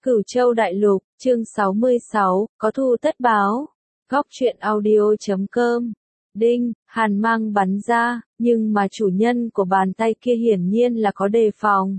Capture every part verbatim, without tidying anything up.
Cửu Châu Đại Lục, chương sáu mươi sáu, có thù tất báo. Góc truyện audio chấm com. Đinh, hàn mang bắn ra, nhưng mà chủ nhân của bàn tay kia hiển nhiên là có đề phòng.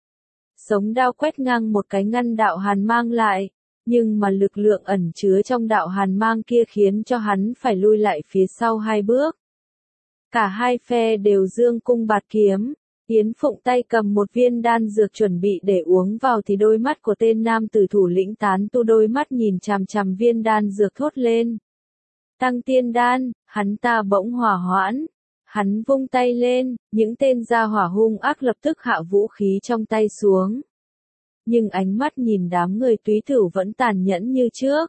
Sống đao quét ngang một cái ngăn đạo hàn mang lại, nhưng mà lực lượng ẩn chứa trong đạo hàn mang kia khiến cho hắn phải lui lại phía sau hai bước. Cả hai phe đều dương cung bạt kiếm. Yến Phụng tay cầm một viên đan dược chuẩn bị để uống vào thì đôi mắt của tên nam tử thủ lĩnh tán tu đôi mắt nhìn chằm chằm viên đan dược thốt lên. Tăng tiên đan, hắn ta bỗng hỏa hoãn. Hắn vung tay lên, những tên gia hỏa hung ác lập tức hạ vũ khí trong tay xuống. Nhưng ánh mắt nhìn đám người túy thửu vẫn tàn nhẫn như trước.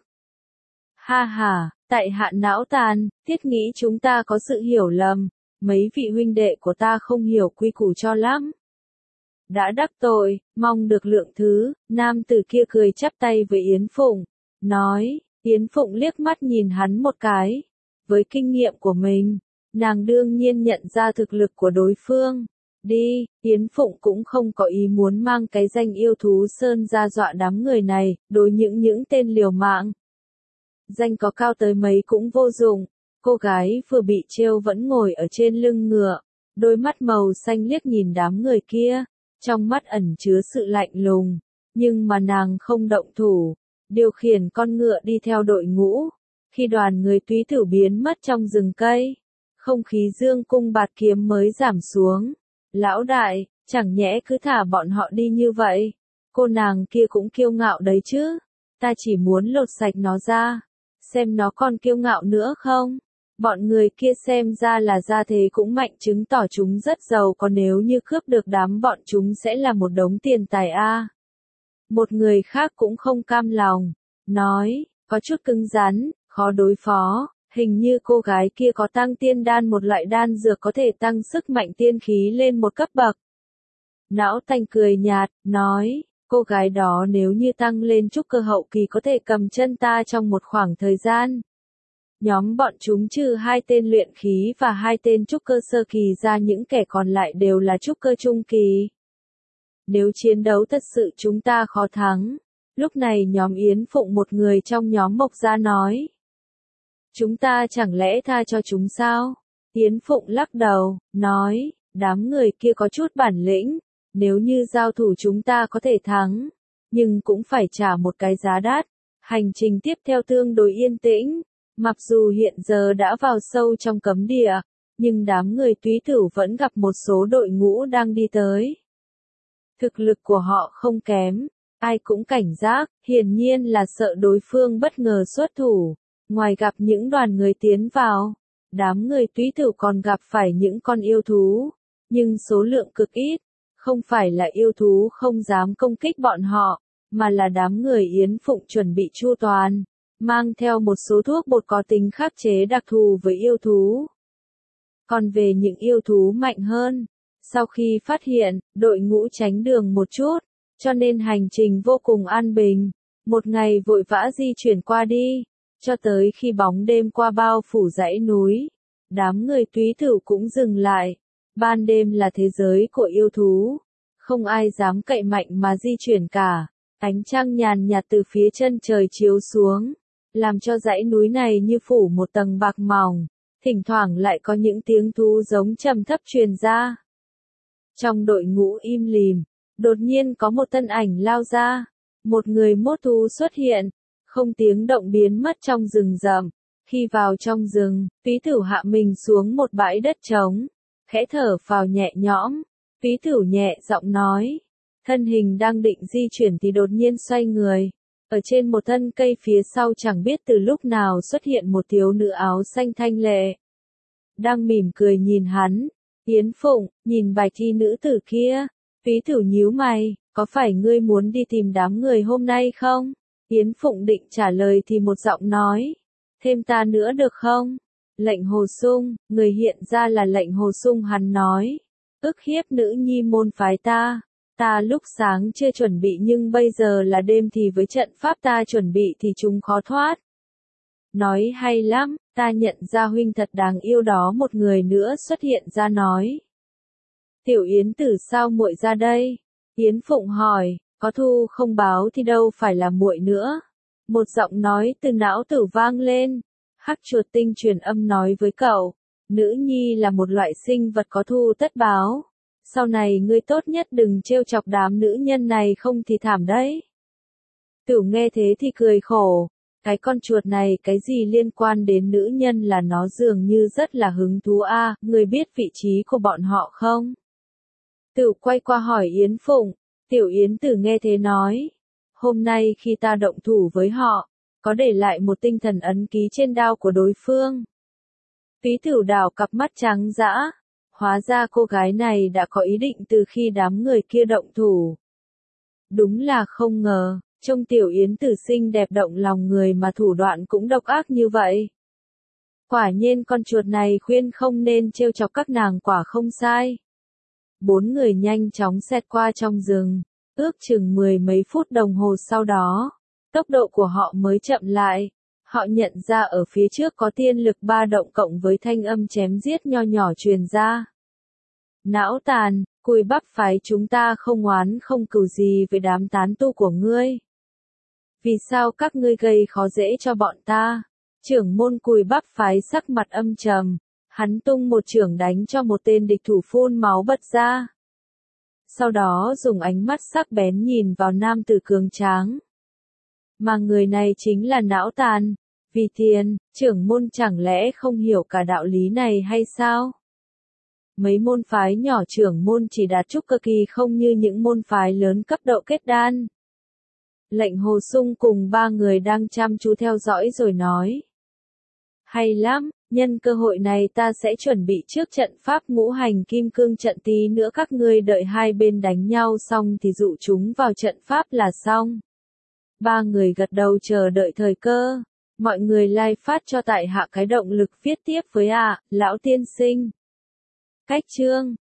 Ha ha, tại hạ não tàn, thiết nghĩ chúng ta có sự hiểu lầm. Mấy vị huynh đệ của ta không hiểu quy củ cho lắm. Đã đắc tội, mong được lượng thứ, nam tử kia cười chắp tay với Yến Phụng, nói, Yến Phụng liếc mắt nhìn hắn một cái. Với kinh nghiệm của mình, nàng đương nhiên nhận ra thực lực của đối phương. Đi, Yến Phụng cũng không có ý muốn mang cái danh yêu thú sơn ra dọa đám người này, đối những những tên liều mạng. Danh có cao tới mấy cũng vô dụng. Cô gái vừa bị trêu vẫn ngồi ở trên lưng ngựa, đôi mắt màu xanh liếc nhìn đám người kia, trong mắt ẩn chứa sự lạnh lùng, nhưng mà nàng không động thủ, điều khiển con ngựa đi theo đội ngũ. Khi đoàn người túy thửu biến mất trong rừng cây, không khí dương cung bạt kiếm mới giảm xuống. Lão đại, chẳng nhẽ cứ thả bọn họ đi như vậy? Cô nàng kia cũng kiêu ngạo đấy chứ, ta chỉ muốn lột sạch nó ra, xem nó còn kiêu ngạo nữa không? Bọn người kia xem ra là gia thế cũng mạnh, chứng tỏ chúng rất giàu, còn nếu như cướp được đám bọn chúng sẽ là một đống tiền tài a. À. Một người khác cũng không cam lòng, nói, có chút cứng rắn, khó đối phó, hình như cô gái kia có tăng tiên đan, một loại đan dược có thể tăng sức mạnh tiên khí lên một cấp bậc. Não Tanh cười nhạt, nói, cô gái đó nếu như tăng lên trúc cơ hậu kỳ có thể cầm chân ta trong một khoảng thời gian. Nhóm bọn chúng trừ hai tên luyện khí và hai tên trúc cơ sơ kỳ ra, những kẻ còn lại đều là trúc cơ trung kỳ. Nếu chiến đấu thật sự chúng ta khó thắng. Lúc này nhóm Yến Phụng, một người trong nhóm Mộc Gia nói. Chúng ta chẳng lẽ tha cho chúng sao? Yến Phụng lắc đầu, nói, đám người kia có chút bản lĩnh, nếu như giao thủ chúng ta có thể thắng, nhưng cũng phải trả một cái giá đắt. Hành trình tiếp theo tương đối yên tĩnh. Mặc dù hiện giờ đã vào sâu trong cấm địa, nhưng đám người túy thửu vẫn gặp một số đội ngũ đang đi tới. Thực lực của họ không kém, ai cũng cảnh giác, hiển nhiên là sợ đối phương bất ngờ xuất thủ. Ngoài gặp những đoàn người tiến vào, đám người túy thửu còn gặp phải những con yêu thú, nhưng số lượng cực ít, không phải là yêu thú không dám công kích bọn họ, mà là đám người Yến Phụng chuẩn bị chu toàn. Mang theo một số thuốc bột có tính khắc chế đặc thù với yêu thú. Còn về những yêu thú mạnh hơn, sau khi phát hiện, đội ngũ tránh đường một chút, cho nên hành trình vô cùng an bình. Một ngày vội vã di chuyển qua đi, cho tới khi bóng đêm qua bao phủ dãy núi, đám người túy thửu cũng dừng lại. Ban đêm là thế giới của yêu thú, không ai dám cậy mạnh mà di chuyển cả. Ánh trăng nhàn nhạt từ phía chân trời chiếu xuống, làm cho dãy núi này như phủ một tầng bạc mỏng, thỉnh thoảng lại có những tiếng thú giống trầm thấp truyền ra. Trong đội ngũ im lìm, đột nhiên có một thân ảnh lao ra, một người mốt thú xuất hiện, không tiếng động biến mất trong rừng rậm. Khi vào trong rừng, túy thửu hạ mình xuống một bãi đất trống, khẽ thở phào nhẹ nhõm, túy thửu nhẹ giọng nói, thân hình đang định di chuyển thì đột nhiên xoay người. Ở trên một thân cây phía sau chẳng biết từ lúc nào xuất hiện một thiếu nữ áo xanh thanh lệ. Đang mỉm cười nhìn hắn. Yến Phụng, nhìn bạch y nữ tử kia. Túy thửu nhíu mày, có phải ngươi muốn đi tìm đám người hôm nay không? Yến Phụng định trả lời thì một giọng nói. Thêm ta nữa được không? Lệnh Hồ Sung, người hiện ra là lệnh Hồ Sung, hắn nói. Ức hiếp nữ nhi môn phái ta. Ta lúc sáng chưa chuẩn bị nhưng bây giờ là đêm thì với trận pháp ta chuẩn bị thì chúng khó thoát. Nói hay lắm, ta nhận ra huynh thật đáng yêu đó. Một người nữa xuất hiện ra nói. Tiểu Yến Tử sao muội ra đây? Yến Phụng hỏi, Có thù không báo thì đâu phải là muội nữa. Một giọng nói từ não tử vang lên. Hắc chuột tinh truyền âm nói với cậu. Nữ nhi là một loại sinh vật có thù tất báo. Sau này ngươi tốt nhất đừng trêu chọc đám nữ nhân này không thì thảm đấy. Tửu nghe thế thì cười khổ. Cái con chuột này cái gì liên quan đến nữ nhân là nó dường như rất là hứng thú a, à, ngươi biết vị trí của bọn họ không? Tửu quay qua hỏi Yến Phụng. Tiểu Yến Tử nghe thế nói. Hôm nay khi ta động thủ với họ, có để lại một tinh thần ấn ký trên đao của đối phương. Phí Tửu đảo cặp mắt trắng dã. Hóa ra cô gái này đã có ý định từ khi đám người kia động thủ. Đúng là không ngờ, trông Tiểu Yến Tử xinh đẹp động lòng người mà thủ đoạn cũng độc ác như vậy. Quả nhiên con chuột này khuyên không nên trêu chọc các nàng quả không sai. Bốn người nhanh chóng xẹt qua trong rừng, ước chừng mười mấy phút đồng hồ sau đó, tốc độ của họ mới chậm lại. Họ nhận ra ở phía trước có tiên lực ba động cộng với thanh âm chém giết nho nhỏ truyền ra. Não tàn, Cùi Bắp phái chúng ta không oán không cừu gì với đám tán tu của ngươi. Vì sao các ngươi gây khó dễ cho bọn ta? Trưởng môn Cùi Bắp phái sắc mặt âm trầm, hắn tung một chưởng đánh cho một tên địch thủ phun máu bật ra. Sau đó dùng ánh mắt sắc bén nhìn vào nam tử cường tráng. Mà người này chính là Não Tàn. Vì tiền, trưởng môn chẳng lẽ không hiểu cả đạo lý này hay sao? Mấy môn phái nhỏ trưởng môn chỉ đạt trúc cơ kỳ không như những môn phái lớn cấp độ kết đan. Lệnh Hồ Sung cùng ba người đang chăm chú theo dõi rồi nói. Hay lắm, nhân cơ hội này ta sẽ chuẩn bị trước trận pháp ngũ hành kim cương trận, tí nữa các ngươi đợi hai bên đánh nhau xong thì dụ chúng vào trận pháp là xong. Ba người gật đầu chờ đợi thời cơ. Mọi người like phát cho tại hạ cái động lực viết tiếp với ạ, à, lão tiên sinh. Cách chương